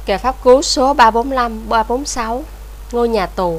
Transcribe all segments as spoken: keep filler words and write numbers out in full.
Kệ pháp cú số ba bốn lăm, ba bốn sáu, ngôi nhà tù.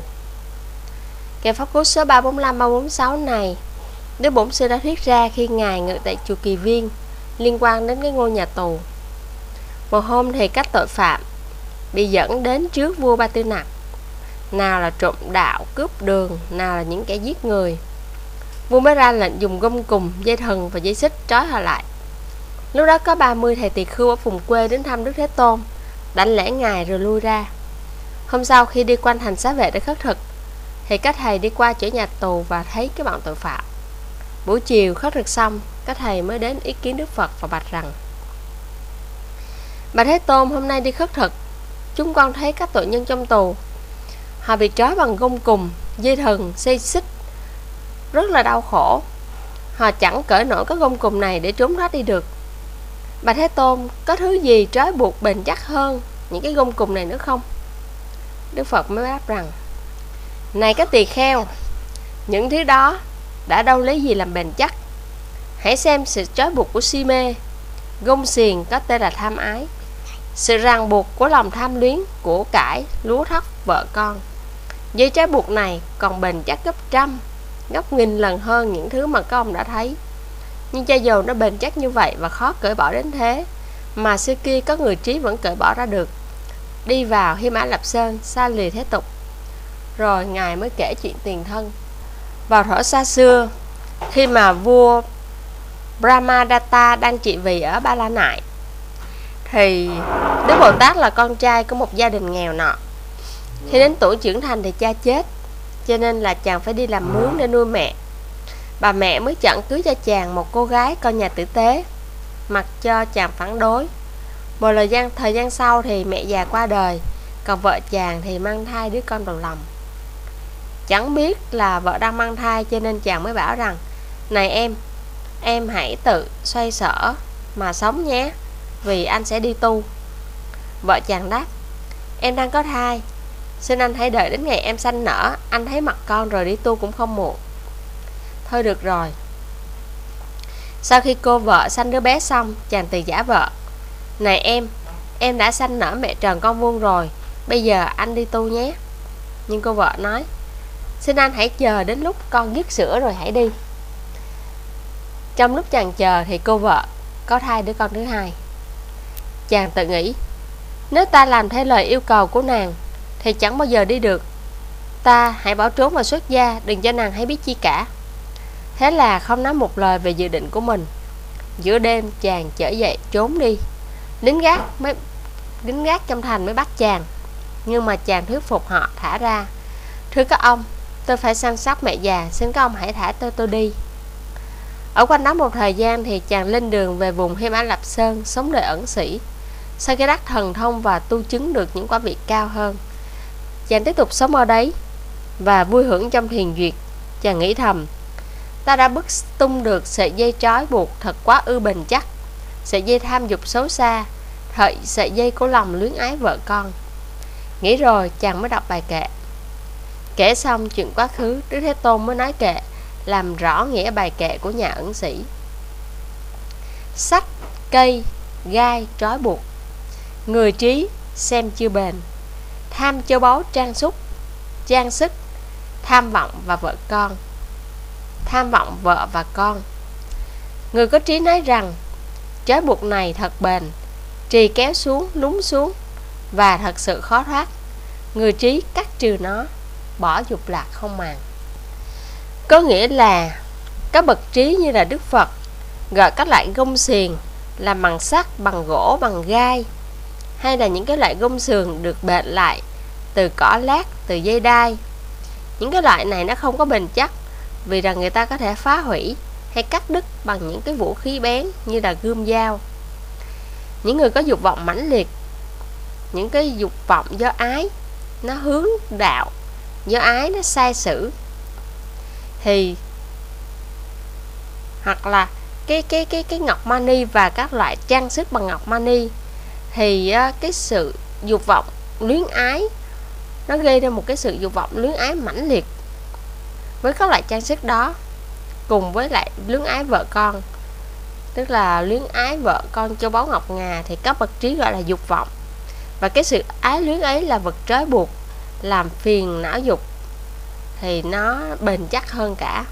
Kệ pháp cú số ba bốn lăm, ba bốn sáu này, Đức Bổn Sư đã thuyết ra khi Ngài ngự tại chùa Kỳ Viên, liên quan đến cái ngôi nhà tù. Một hôm thì các tội phạm bị dẫn đến trước vua Ba Tư Nặc, nào là trộm đạo, cướp đường, nào là những kẻ giết người. Vua mới ra lệnh dùng gông cùm, dây thừng và dây xích trói họ lại. Lúc đó có ba mươi thầy tỳ khưu ở vùng quê đến thăm Đức Thế Tôn, đảnh lễ Ngài rồi lui ra. Hôm sau khi đi quanh thành Xá Vệ để khất thực, thì các thầy đi qua chỗ nhà tù và thấy cái bọn tội phạm. Buổi chiều khất thực xong, các thầy mới đến ý kiến Đức Phật và bạch rằng: Bạch Thế Tôn, hôm nay đi khất thực, chúng con thấy các tội nhân trong tù, họ bị trói bằng gông cùm, dây thừng, dây xích, rất là đau khổ. Họ chẳng cởi nổi các gông cùm này để trốn thoát đi được. Bạch Thế Tôn, có thứ gì trói buộc bền chắc hơn những cái gông cùm này nữa không? Đức Phật mới đáp rằng: Này các tỳ kheo, những thứ đó đã đâu lấy gì làm bền chắc. Hãy xem sự trói buộc của si mê, gông xiềng có tên là tham ái, sự ràng buộc của lòng tham luyến, của cải, lúa thóc, vợ con. Dây trói buộc này còn bền chắc gấp trăm, gấp nghìn lần hơn những thứ mà các ông đã thấy. Nhưng cho dù nó bền chắc như vậy và khó cởi bỏ đến thế, mà xưa kia có người trí vẫn cởi bỏ ra được, đi vào Hy Mã Lạp Sơn, xa lìa thế tục. Rồi Ngài mới kể chuyện tiền thân. Vào thuở xa xưa, khi mà vua Brahmadatta đang trị vì ở Ba La Nại, thì Đức Bồ Tát là con trai của một gia đình nghèo nọ. Khi đến tuổi trưởng thành thì cha chết, cho nên là chàng phải đi làm mướn để nuôi mẹ. Bà mẹ mới chọn cưới cho chàng một cô gái con nhà tử tế, mặc cho chàng phản đối. Một thời gian, thời gian sau thì mẹ già qua đời, còn vợ chàng thì mang thai đứa con đầu lòng. Chẳng biết là vợ đang mang thai, cho nên chàng mới bảo rằng: Này em, em hãy tự xoay sở mà sống nhé, vì anh sẽ đi tu. Vợ chàng đáp: Em đang có thai, xin anh hãy đợi đến ngày em sanh nở, anh thấy mặt con rồi đi tu cũng không muộn. Thôi được rồi. Sau khi cô vợ sanh đứa bé xong, chàng từ giả vợ: Này em, em đã sanh nở mẹ tròn con vuông rồi, bây giờ anh đi tu nhé. Nhưng cô vợ nói: Xin anh hãy chờ đến lúc con dứt sữa rồi hãy đi. Trong lúc chàng chờ thì cô vợ có thai đứa con thứ hai. Chàng tự nghĩ: Nếu ta làm theo lời yêu cầu của nàng thì chẳng bao giờ đi được. Ta hãy bỏ trốn và xuất gia, đừng cho nàng hay biết chi cả. Thế là không nói một lời về dự định của mình. Giữa đêm chàng trở dậy trốn đi. Lính gác mới lính gác trong thành mới bắt chàng, nhưng mà chàng thuyết phục họ thả ra. Thưa các ông, tôi phải săn sóc mẹ già, xin các ông hãy thả tôi tôi đi. Ở quanh đó một thời gian thì chàng lên đường về vùng Hy Mã Lạp Sơn, sống đời ẩn sĩ. Sau khi đắc thần thông và tu chứng được những quả vị cao hơn, chàng tiếp tục sống ở đấy và vui hưởng trong thiền duyệt. Chàng nghĩ thầm: Ta đã bứt tung được sợi dây trói buộc thật quá ư bền chắc, sợi dây tham dục xấu xa, thời sợi dây của lòng luyến ái vợ con. Nghĩ rồi chàng mới đọc bài kệ. Kể xong chuyện quá khứ, Đức Thế Tôn mới nói kệ, làm rõ nghĩa bài kệ của nhà ẩn sĩ. Sắt, cây, gai trói buộc, người trí xem chưa bền. Tham châu báu trang sức, trang sức, tham vọng và vợ con, tham vọng vợ và con. Người có trí nói rằng trói buộc này thật bền, trì kéo xuống, lún xuống và thật sự khó thoát. Người trí cắt trừ nó, bỏ dục lạc không màng. Có nghĩa là các bậc trí như là Đức Phật gọi các loại gông xiềng làm bằng sắt, bằng gỗ, bằng gai, hay là những cái loại gông xiềng được bện lại từ cỏ lát, từ dây đai. Những cái loại này nó không có bền chắc, vì rằng người ta có thể phá hủy hay cắt đứt bằng những cái vũ khí bén như là gươm dao. Những người có dục vọng mãnh liệt, những cái dục vọng do ái nó hướng đạo, do ái nó sai sử, thì hoặc là cái cái cái cái ngọc mani và các loại trang sức bằng ngọc mani, thì cái sự dục vọng luyến ái nó gây ra một cái sự dục vọng luyến ái mãnh liệt với các loại trang sức đó, cùng với lại luyến ái vợ con, tức là luyến ái vợ con châu báu ngọc ngà, thì các bậc trí gọi là dục vọng. Và cái sự ái luyến ấy là vật trói buộc, làm phiền não dục, thì nó bền chắc hơn cả.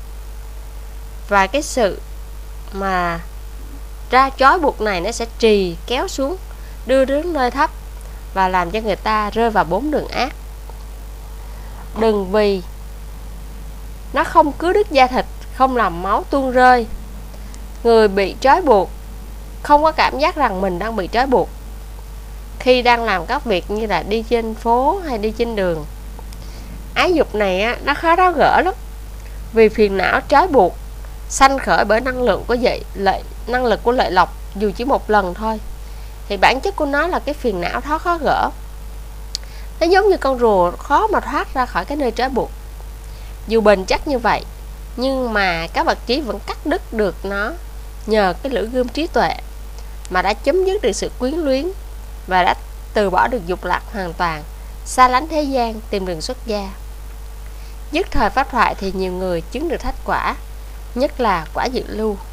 Và cái sự mà ra trói buộc này nó sẽ trì kéo xuống, đưa đến nơi thấp và làm cho người ta rơi vào bốn đường ác. Đừng vì nó không cứa đứt da thịt, không làm máu tuôn rơi. Người bị trói buộc không có cảm giác rằng mình đang bị trói buộc khi đang làm các việc như là đi trên phố hay đi trên đường. Ái dục này á, nó khó tháo gỡ lắm, vì phiền não trói buộc sanh khởi bởi năng lượng của lợi, lợi năng lực của lợi lộc, dù chỉ một lần thôi. Thì bản chất của nó là cái phiền não khó khó gỡ. Nó giống như con rùa khó mà thoát ra khỏi cái nơi trói buộc. Dù bền chắc như vậy, nhưng mà các bậc trí vẫn cắt đứt được nó nhờ cái lưỡi gươm trí tuệ, mà đã chấm dứt được sự quyến luyến và đã từ bỏ được dục lạc hoàn toàn, xa lánh thế gian, tìm đường xuất gia. Dứt thời pháp thoại thì nhiều người chứng được thất quả, nhất là quả dự lưu.